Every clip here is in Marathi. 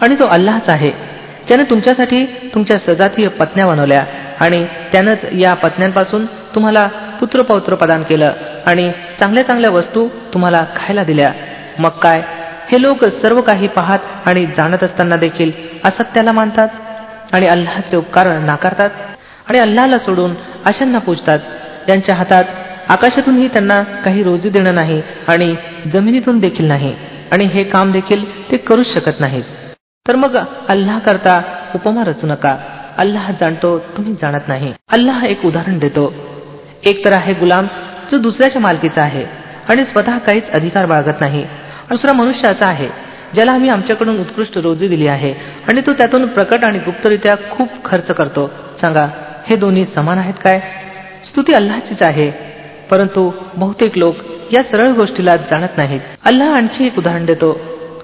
आणि तो अल्लाहच आहे ज्याने तुमच्यासाठी तुमच्या सजातीय पत्न्या बनवल्या आणि त्यानंच या पत्न्यांपासून तुम्हाला पुत्रपौत्र प्रदान केलं आणि चांगल्या चांगल्या वस्तू तुम्हाला खायला दिल्या. मग काय, हे लोक सर्व काही पाहत आणि जाणत असताना देखील असत्याला मानतात आणि अल्लाहचे उपकार नाकारतात आणि अल्लाहला सोडून अशांना पूजतात ज्यांच्या हातात आकाशातूनही त्यांना काही रोजी देणं नाही आणि जमिनीतून देखील नाही आणि हे काम देखील ते करूच शकत नाहीत. तर मग अल्लाह करता उपमा रचू नका. अल्लाह जाणतो, तुम्ही जाणत नाही. अल्लाह एक उदाहरण देतो. एक तर आहे गुलाम जो दुसऱ्याच्या मालकीचा आहे आणि स्वतः काहीच अधिकार बाळगत नाही. दुसरा मनुष्य असा आहे ज्याला आम्ही आमच्याकडून उत्कृष्ट रोजी दिली आहे आणि तो त्यातून प्रकट आणि गुप्तरित्या खूप खर्च करतो. सांगा, हे दोन्ही समान आहेत काय? स्तुती अल्लाहचीच आहे, परंतु बहुतेक लोक या सरळ गोष्टीला जाणत नाहीत. अल्लाह आणखी एक उदाहरण देतो.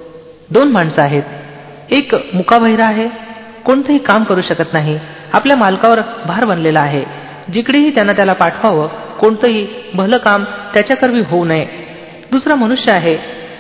दोन माणसं आहेत. एक मुकाबहिरा आहे, कोणतंही काम करू शकत नाही, आपल्या मालकावर भार बनलेला आहे. जिकडेही त्यांना त्याला पाठवावं, कोणतंही भलं काम त्याच्याकरवी होऊ नये. दुसरा मनुष्य आहे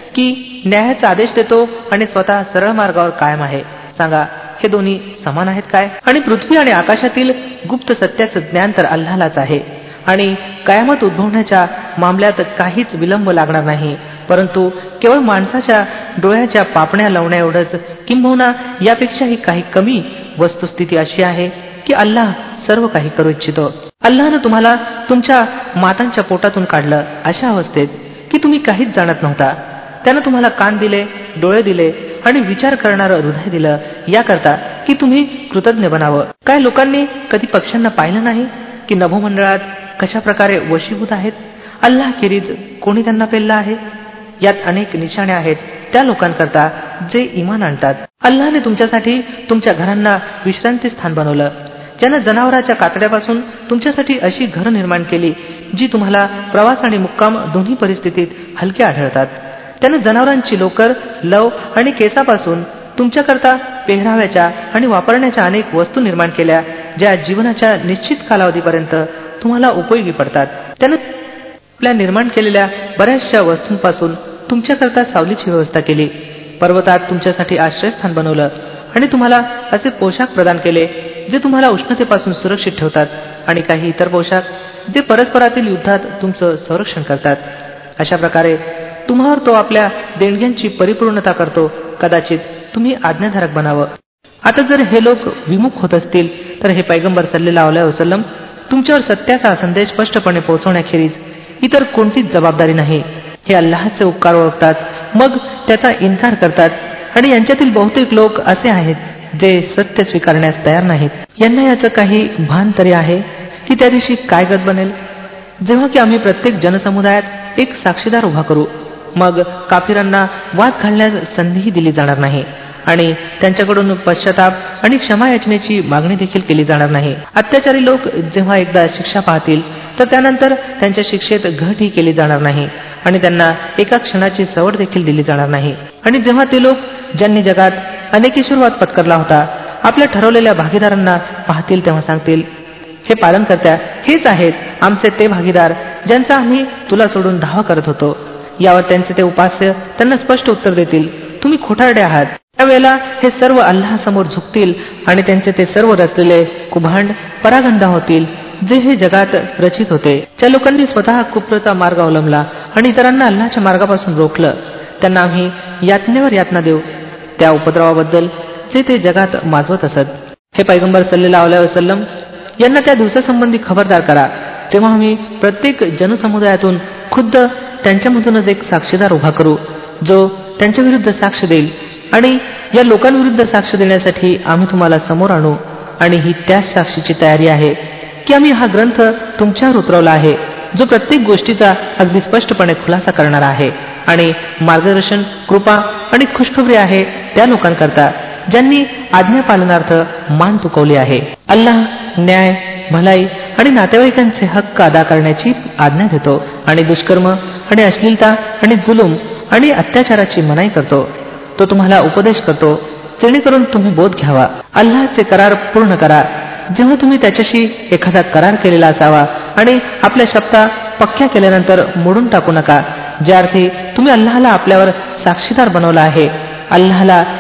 की न्यायाचा आदेश देतो आणि स्वतः सरळ मार्गावर कायम आहे. सांगा, हे दोन्ही समान आहेत काय? आणि पृथ्वी आणि आकाशातील गुप्त सत्याचं ज्ञान तर अल्लाहलाच आहे आणि कयामत उद्भवण्याच्या मामल्यात काहीच विलंब लागणार नाही, परंतु केवळ माणसाच्या डोळ्याच्या पापण्या लावण्या एवढंच, किंबहुना यापेक्षाही काही कमी वस्तुस्थिती अशी आहे की अल्लाह सर्व काही करू इच्छितो. अल्लाहनं तुम्हाला तुमच्या मातांच्या पोटातून काढलं अशा अवस्थेत की तुम्ही काहीच जाणत नव्हता. त्यानं तुम्हाला कान दिले, डोळे दिले आणि विचार करणारं हृदय दिलं, याकरता की तुम्ही कृतज्ञ बनावं. काय लोकांनी कधी पक्ष्यांना पाहिलं नाही की नभोमंडळात कशा प्रकारे वशीभूत आहेत? अल्लाह खेरीज कोणी त्यांना पेललं आहे? यात अनेक निशाणे आहेत त्या लोकांकरता जे ईमान आणतात. अल्लाहने तुमच्यासाठी तुमच्या घरांना विश्रांती स्थान बनवलं, ज्यानं जनावराच्या कातड्यापासून तुमच्यासाठी अशी घरं निर्माण केली जी तुम्हाला प्रवास आणि मुक्काम दोन्ही परिस्थितीत हलके आढळतात. त्यानं जनावरांची लोकर, लव आणि केसापासून तुमच्याकरता पेहराव्याच्या आणि वापरण्याच्या अनेक वस्तू निर्माण केल्या ज्या जीवनाच्या निश्चित कालावधीपर्यंत तुम्हाला उपयोगी पडतात. त्यानं आपल्या निर्माण केलेल्या बऱ्याचशा वस्तूंपासून तुमच्याकरता सावलीची व्यवस्था केली, पर्वतात तुमच्यासाठी आश्रयस्थान बनवलं आणि तुम्हाला असे पोशाख प्रदान केले जे तुम्हाला उष्णतेपासून सुरक्षित ठेवतात आणि काही इतर पोशाख जे परस्परातील युद्धात तुमचं संरक्षण करतात. अशा प्रकारे तुम्हावर तो आपल्या देणग्यांची परिपूर्णता करतो. कदाचित तुम्ही आज्ञाधारक बनावं. आता जर हे लोक विमुख होत असतील तर हे पैगंबर सल्लल्लाहु अलैहि वसल्लम तुमच्यावर सत्याचा संदेश स्पष्टपणे पोहोचवण्याखेरीज इतर कोणतीच जबाबदारी नाही. हे अल्लाहचे उपकार ओळखतात, मग त्याचा इन्कार करतात आणि यांच्यातील बहुतेक लोक असे आहेत जे सत्य स्वीकारण्यास तयार नाहीत. यांना याचं काही भान तरी आहे की त्या दिवशी काय गत बनेल, जेव्हा की आम्ही प्रत्येक जनसमुदायात एक साक्षीदार उभा करू. मग काफिरांना वाद घालण्यास संधीही दिली जाणार नाही आणि त्यांच्याकडून पश्चाताप आणि क्षमा याचनेची मागणी देखील केली जाणार नाही. अत्याचारी लोक जेव्हा एकदा शिक्षा पाहतील तर त्यानंतर त्यांच्या शिक्षेत घटही केली जाणार नाही आणि त्यांना एका क्षणाची सवड देखील दिली जाणार नाही. आणि जेव्हा ते लोक ज्यांनी जगात अनेकेश्वरवाद पत्करला होता आपल्या ठरवलेल्या भागीदारांना पाहतील तेव्हा सांगतील, हे पालनकर्त्या, हेच आहेत आमचे ते भागीदार ज्यांचा आम्ही तुला सोडून धावा करत होतो. यावर त्यांचे ते उपास्य त्यांना स्पष्ट उत्तर देतील, तुम्ही खोटारडे आहात. त्यावेळेला हे सर्व अल्लाहसमोर झुकतील आणि त्यांचे ते सर्व रचलेले कुभांड परागंदा होतील जे हे जगात रचित होते. ज्या लोकांनी स्वतः कुफ्रचा मार्ग अवलंबला आणि इतरांना अल्लाहच्या मार्गापासून रोखलं, त्यांना आम्ही यातनेवर यातना देऊ त्या उपद्रवाबद्दल जे ते जगात माजवत असत. हे पैगंबर सल्लल्लाहु अलैहि वसल्लम यांना त्या दिवसासंबंधी खबरदार करा तेव्हा आम्ही प्रत्येक जनसमुदायातून खुद्द त्यांच्यामधूनच एक साक्षीदार उभा करू जो त्यांच्या विरुद्ध साक्ष देईल आणि या लोकांविरुद्ध साक्ष देण्यासाठी आम्ही तुम्हाला समोर आणू आणि ही त्याच साक्षीची तयारी आहे की आम्ही हा ग्रंथ तुमच्यावर उतरवला आहे जो प्रत्येक गोष्टीचा अगदी स्पष्टपणे खुलासा करणारा आहे आणि मार्गदर्शन, कृपा आणि खुशखबरी आहे त्या लोकांकरता ज्यांनी आज्ञा पालनार्थ मान तुकवली आहे. अल्लाह न्याय, भलाई आणि नातेवाईकांचे हक्क अदा करण्याची आज्ञा देतो आणि दुष्कर्म आणि अश्लीलता आणि जुलूम आणि अत्याचाराची मनाई करतो. तो तुम्हाला उपदेश करतो जेणेकरून तुम्ही बोध घ्यावा. अल्लाहचे करार पूर्ण करा जेव्हा तुम्ही त्याच्याशी एखादा करार केलेला असावा आणि आपल्या शब्दा पक्क्या केल्यानंतर मोडून टाकू नका, ज्या अर्थी तुम्ही अल्लाहला आपल्यावर साक्षीदार बनवला आहे. अल्लाहला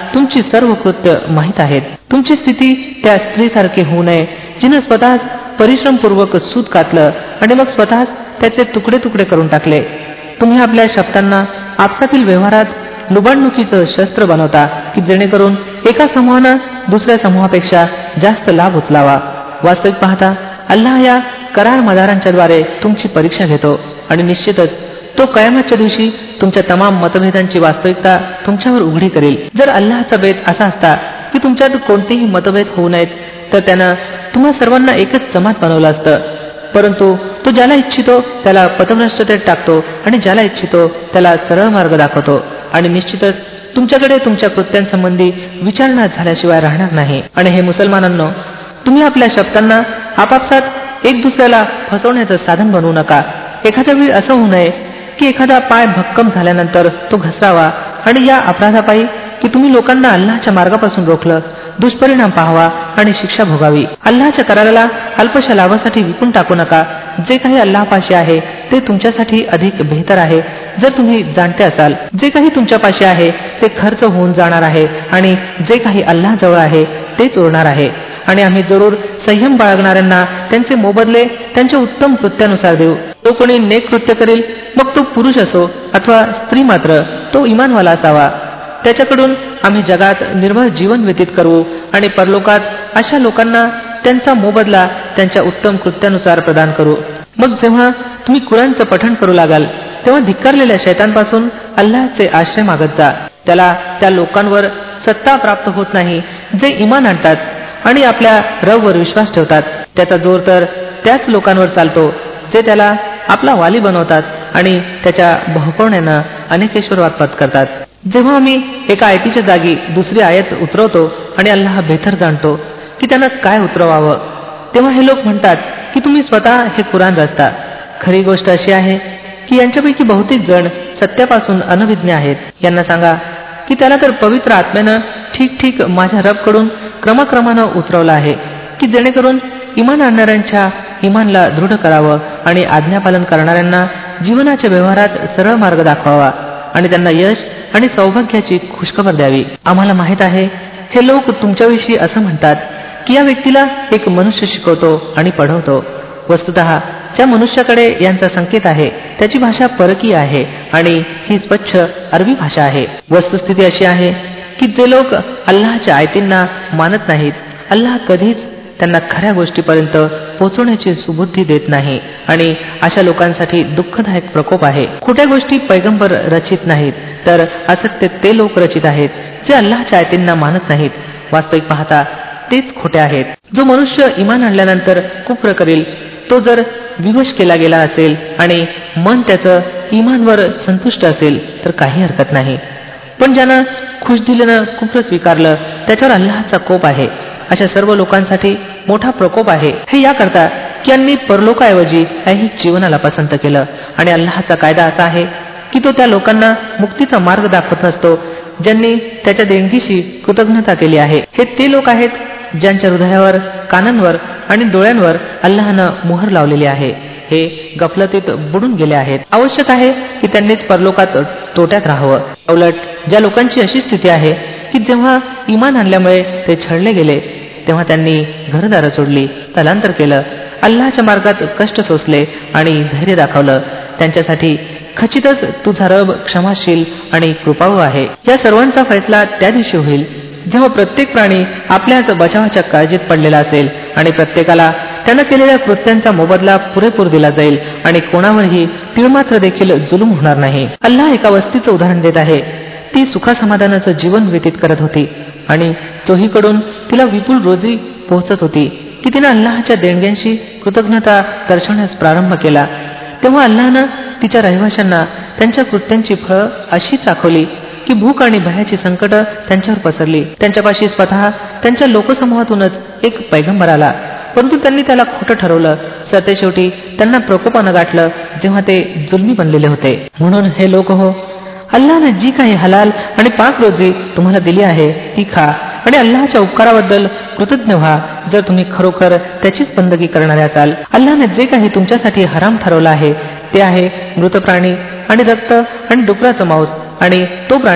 तुमची सर्व कृत्य माहीत आहेत. तुमची स्थिती त्या स्त्रीसारखी होऊ नये जिनं स्वतःच परिश्रमपूर्वक सूत कातलं आणि मग स्वतःच त्याचे तुकडे तुकडे करून टाकले. तुम्ही आपल्या शब्दांना आपसातील व्यवहारात लुबाडणुकीचं शस्त्र बनवता की जेणेकरून एका समूहानं दुसऱ्या समूहापेक्षा जास्त लाभ उचलावा. वास्तविक पाहता अल्लाह या करार मदारांच्या द्वारे तुमची परीक्षा घेतो आणि निश्चितच तो कयामतच्या दिवशी तुमच्या तमाम मतभेदांची वास्तविकता तुमच्यावर उघडी करेल. जर अल्लाहचा बेत असा असता की तुमच्यात कोणतेही मतभेद होऊ नयेत तर त्यानं तुम्हा सर्वांना एकच जमात बनवलं असतं. परंतु तो ज्याला इच्छितो त्याला पथभ्रष्टतेत टाकतो आणि ज्याला इच्छितो त्याला सरळ मार्ग दाखवतो. आणि निश्चितच तुमच्याकडे तुमच्या कृत्यांसंबंधी विचारणा झाल्याशिवाय राहणार नाही. आणि हे मुसलमानांनो, तुम्ही आपल्या शब्दांना आपापसात एक दुसऱ्याला फसवण्याचं साधन बनवू नका. एखाद्या वेळी असं होऊ नये की एखादा पाय भक्कम झाल्यानंतर तो घसरावा आणि या अपराधापायी की तुम्ही लोकांना अल्लाहच्या मार्गापासून रोखलं, दुष्परिणाम पाहावा आणि शिक्षा भोगावी. अल्लाहच्या कराराला अल्पशा लाभासाठी विकून टाकू नका. जे काही अल्लाहपाशी आहे ते तुमच्यासाठी अधिक बेहतर आहे जर तुम्ही जाणते असाल. जे काही तुमच्यापाशी आहे ते खर्च होऊन जाणार आहे आणि जे काही अल्लाहजवळ आहे तेच उरणार आहे. आणि आम्ही जरूर संयम बाळगणाऱ्यांना त्यांचे मोबदले त्यांच्या उत्तम कृत्यानुसार देऊ. तो कोणी नेक कृत्य करेल, मग तो पुरुष असो अथवा स्त्री, मात्र तो इमानवाला असावा. त्याच्याकडून आम्ही जगात निर्भय जीवन व्यतीत करू आणि परलोकात अशा लोकांना त्यांचा मोबदला त्यांच्या उत्तम कृत्यानुसार प्रदान करू. मग जेव्हा तुम्ही कुराणचं पठण करू लागाल तेव्हा धिक्कारलेल्या शैतानपासून अल्लाहचे आश्रय मागत जा. त्याला त्या लोकांवर सत्ता प्राप्त होत नाही जे इमान आणतात आणि आपल्या रबवर विश्वास ठेवतात. त्याचा जोर तर त्याच लोकांवर चालतो जे त्याला आपला वाली बनवतात आणि त्याच्या भोवपवण्यानं अनेकेश्वरवाद पत्करतात. जेव्हा आम्ही एका आयतीच्या जागी दुसरी आयत उतरवतो आणि अल्लाह बेहतर जाणतो की त्यानं काय उतरवावं, तेव्हा हे लोक म्हणतात की तुम्ही स्वतः हे कुराण रचता. खरी गोष्ट अशी आहे की यांच्यापैकी बहुतेक जण सत्यापासून अनभिज्ञ आहेत. यांना सांगा की त्याला तर पवित्र आत्म्यानं ठीक ठीक माझ्या रबकडून क्रमाक्रमानं उतरवलं आहे की जेणेकरून इमान आणणाऱ्यांच्या इमानला दृढ करावं आणि आज्ञापालन करणाऱ्यांना जीवनाच्या व्यवहारात सरळ मार्ग दाखवावा आणि त्यांना यश आणि सौभाग्याची खुशखबर द्यावी. आम्हाला माहित आहे हे लोक तुमच्याविषयी असं म्हणतात की या व्यक्तीला एक मनुष्य शिकवतो आणि पढवतो. वस्तुतः ज्या मनुष्याकडे यांचा संकेत आहे त्याची भाषा परकीय आहे आणि ही स्वच्छ अरबी भाषा आहे. वस्तुस्थिती अशी आहे की जे लोक अल्लाहच्या आयतींना मानत नाहीत, अल्लाह कधीच त्यांना खऱ्या गोष्टीपर्यंत पोहोचवण्याची सुबुद्धी देत नाही आणि अशा लोकांसाठी दुःखदायक प्रकोप आहे. खोट्या गोष्टी पैगंबर रचित नाहीत, तर असत्य ते लोक रचित आहेत जे अल्लाहच्या आयतींना मानत नाहीत. वास्तविक पाहता तेच खोटे आहेत. जो मनुष्य इमान आणल्यानंतर कुफ्र करेल तो जर विवश केला गेला असेल आणि मन त्याचं इमानवर संतुष्ट असेल तर काही हरकत नाही. पण ज्यानं खुशदिलीनं कुफ्र स्वीकारलं त्याच्यावर अल्लाहचा कोप आहे. अशा सर्व लोकांसाठी मोठा प्रकोप आहे. हे याकरता की यांनी परलोकाऐवजी ऐहिक जीवनाला पसंत केलं आणि अल्लाहचा कायदा असा आहे की तो त्या लोकांना मुक्तीचा मार्ग दाखवत नसतो ज्यांनी त्याच्या देणगीशी कृतज्ञता केली आहे. हे ते लोक आहेत ज्यांच्या हृदयावर, कानांवर आणि डोळ्यांवर अल्लाहनं मोहर लावलेली आहे. हे गफलतीत बुडून गेले आहेत. आवश्यक आहे की त्यांनीच परलोकात तोट्यात राहावं. उलट ज्या लोकांची अशी स्थिती आहे की जेव्हा इमान आणल्यामुळे ते छळले गेले तेव्हा त्यांनी घरदारं सोडली, स्थलांतर केलं, अल्लाहच्या मार्गात कष्ट सोसले आणि धैर्य दाखवलं, त्यांच्यासाठी खचितच तुझा रब क्षमाशील आणि कृपाळू आहे. या सर्वांचा फैसला त्या दिवशी होईल जेव्हा प्रत्येक प्राणी आपल्याच बचावाच्या काळजीत पडलेला असेल आणि प्रत्येकाला त्यानं केलेल्या कृत्यांचा मोबदला पुरेपूर दिला जाईल आणि कोणावरही तीळमात्र देखील जुलूम होणार नाही. अल्लाह एका वस्तीचं उदाहरण देत आहे. ती सुखासमाधानाचं जीवन व्यतीत करत होती आणि चोहीकडून तिला विपुल रोजी पोहोचत होती की तिनं अल्लाहच्या देणग्यांशी कृतज्ञता दर्शवण्यास प्रारंभ केला. तेव्हा अल्लाहनं तिच्या रहिवाशांना त्यांच्या कृत्यांची फळं अशी चाखवली की भूक आणि भयाची संकट त्यांच्यावर पसरली. त्यांच्यापाशी स्वतः त्यांच्या लोकसमूहातूनच एक पैगंबर आला, परंतु त्यांनी त्याला खोटं ठरवलं. सरतेशेवटी त्यांना प्रकोपानं गाठलं जेव्हा ते जुलमी बनलेले होते. म्हणून हे लोक हो, अल्लाहने जी काही हलाल आणि पाक रोजी तुम्हाला दिली आहे ती खा आणि अल्लाहच्या उपकाराबद्दल कृतज्ञ व्हा जर तुम्ही खरोखर त्याचीच बंदगी करणारे असाल. अल्लाहने जे काही तुमच्यासाठी हराम ठरवलं आहे ते आहे मृत प्राणी आणि रक्त आणि डुकराचं मांस आणि तो प्राणी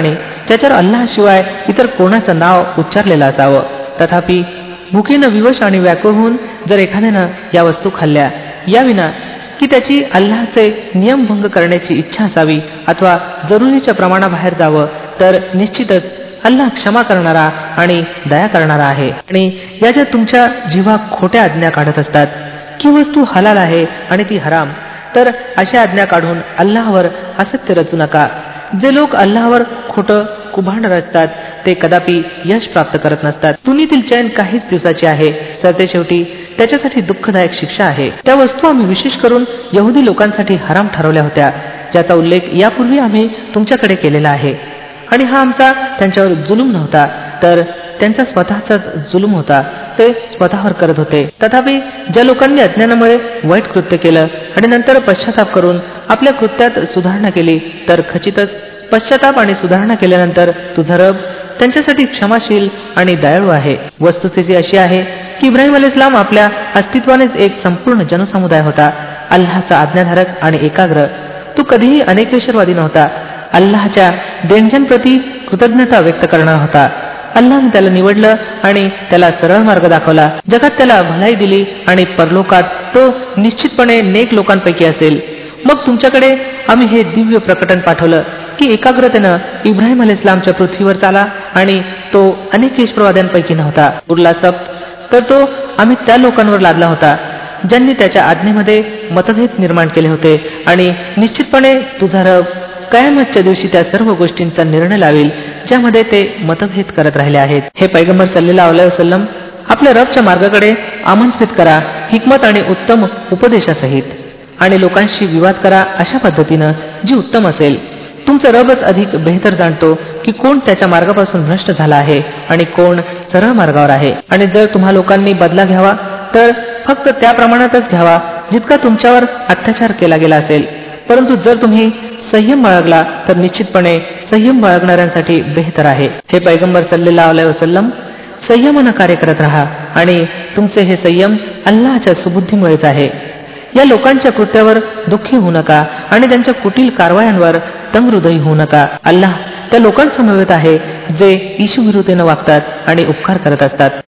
ज्याच्यावर अल्लाशिवाय इतर कोणाचं नाव उच्चारलेलं असावं. तथापि भुकेनं विवश आणि व्याकुळ होऊन जर एखाद्यानं या वस्तू खाल्ल्या याविना की त्याची अल्लाहचे नियमभंग करण्याची इच्छा असावी अथवा जरुरीच्या प्रमाणाबाहेर जावं, तर निश्चितच अल्लाह क्षमा करणारा आणि दया करणारा आहे. आणि या ज्या तुमच्या जीवा खोट्या आज्ञा काढत असतात की वस्तू हलाल आहे आणि ती हराम, तर अशा आज्ञा काढून अल्लाहवर असत्य रचू नका. जे लोक अल्लाहवर खोटं कुभांड रचतात ते कदापि यश प्राप्त करत नसतात. दुनियेतील चैन काहीच दिवसाची आहे, सरते शेवटी त्याच्यासाठी दुःखदायक शिक्षा आहे. त्या वस्तू आम्ही विशेष करून यहुदी लोकांसाठी हराम ठरवल्या होत्या, ज्याचा उल्लेख यापूर्वी आम्ही तुमच्याकडे केलेला आहे. आणि हा आमचा त्यांच्यावर जुलूम नव्हता, तर त्यांचा स्वतःचाच जुलूम होता. ते स्वतःवर करत होते. तथापि ज्या लोकांनी अज्ञानामुळे वाईट कृत्य केलं आणि नंतर पश्चाताप करून आपल्या कृत्यात सुधारणा केली, तर खचितच पश्चाताप आणि सुधारणा केल्यानंतर तुझा रब त्यांच्यासाठी क्षमाशील आणि दयाळू आहे. वस्तुस्थिती अशी आहे की इब्राहिम अलैहिस्सलाम आपल्या अस्तित्वानेच एक संपूर्ण जनसमुदाय होता, अल्लाहचा आज्ञाधारक आणि एकाग्र. तो कधीही अनेकेश्वरवादी नव्हता. अल्लाहच्या देणग्यांप्रती कृतज्ञता व्यक्त करणारा होता. अल्लाहने त्याला निवडलं आणि त्याला सरळ मार्ग दाखवला. जगात त्याला भलाई दिली आणि परलोकात तो निश्चितपणे नेक लोकांपैकी असेल. मग तुमच्याकडे आम्ही हे दिव्य प्रकटन पाठवलं की एकाग्रतेनं इब्राहिम अलैहिस्सलामच्या पृथ्वीवर चाला आणि तो अनेकेश्वरवाद्यांपैकी नव्हता. उरला सप्त तर तो आम्ही त्या लोकांवर लादला होता ज्यांनी त्याच्या आज्ञेमध्ये मतभेद निर्माण केले होते. आणि निश्चितपणे तुझा रब कयामतच्या दिवशी त्या सर्व गोष्टींचा निर्णय लावेल ज्यामध्ये ते मतभेद करत राहिले आहेत. हे पैगंबर सल्लल्लाहु अलैहि वसल्लम, आपल्या रबच्या मार्गाकडे आमंत्रित करा हिकमत आणि उत्तम उपदेशासहित, आणि लोकांशी विवाद करा अशा पद्धतीनं जी उत्तम असेल. तुमचा रबच अधिक बेहतर जाणतो की कोण त्याच्या मार्गापासून भ्रष्ट झाला आहे आणि कोण सरळ मार्गावर आहे. आणि जर तुम्हा लोकांनी बदला घ्यावा तर फक्त त्या प्रमाणातच घ्यावा जितका तुमच्यावर अत्याचार केला गेला असेल. परंतु जर तुम्ही संयम बाळगला तर निश्चितपणे संयम बाळगणाऱ्यांसाठी बेहतर आहे. हे पैगंबर सल्लल्लाहु अलैहि वसल्लम, संयमानं कार्य करत राहा आणि तुमचे हे संयम अल्लाहच्या सुबुद्धीमुळेच आहे. या लोकांच्या कृत्यावर दुःखी होऊ नका आणि त्यांच्या कुटील कारवायांवर तंगहृदयी होऊ नका. अल्लाह त्या लोकांसमवेत आहे जे ईशुविरुद्धेनं वागतात आणि उपकार करत असतात.